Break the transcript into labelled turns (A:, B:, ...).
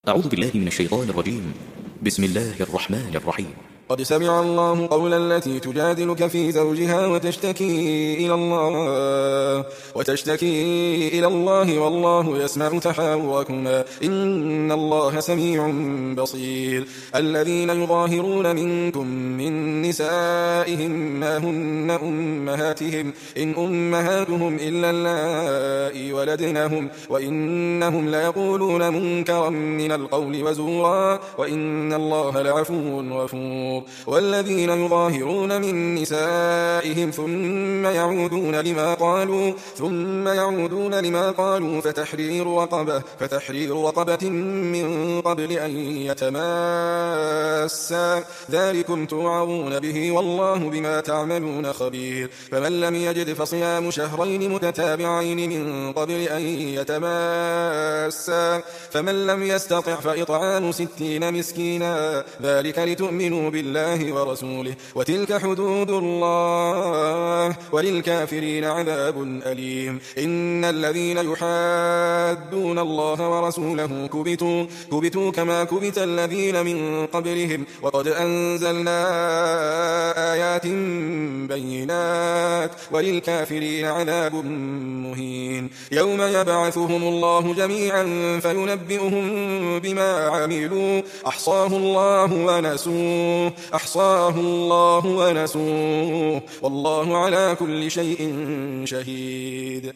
A: أعوذ بالله من الشيطان الرجيم. بسم الله الرحمن الرحيم.
B: قد سمع الله قول التي تجادلك في زوجها وتشتكي إلى الله والله يسمع تحاوركما إن الله سميع بصير. الذين يظاهرون منكم من نسائهم ما هن أمهاتهم إن أمهاتهم إلا اللائي ولدنهم وإنهم ليقولون منكرا من القول وزورا وإن الله لعفو غفور. والذين يظاهرون من نسائهم ثم يعودون لما قالوا فتحرير رقبة من قبل أن يتماسا ذلكم توعظون به والله بما تعملون خبير. فمن لم يجد فصيام شهرين متتابعين من قبل أن يتماسا فمن لم يستطع فإطعام 60 مسكينا ذلك لتؤمنوا بالله ورسوله وتلك حدود الله وللكافرين عذاب أليم. إن الذين يحادون الله ورسوله كبتوا كما كبت الذين من قبلهم وقد أنزلنا آيات بينات وللكافرين عذاب مهين. يوم يبعثهم الله جميعا فينبئهم بما عملوا أحصاه الله ونسوه والله على كل شيء شهيد.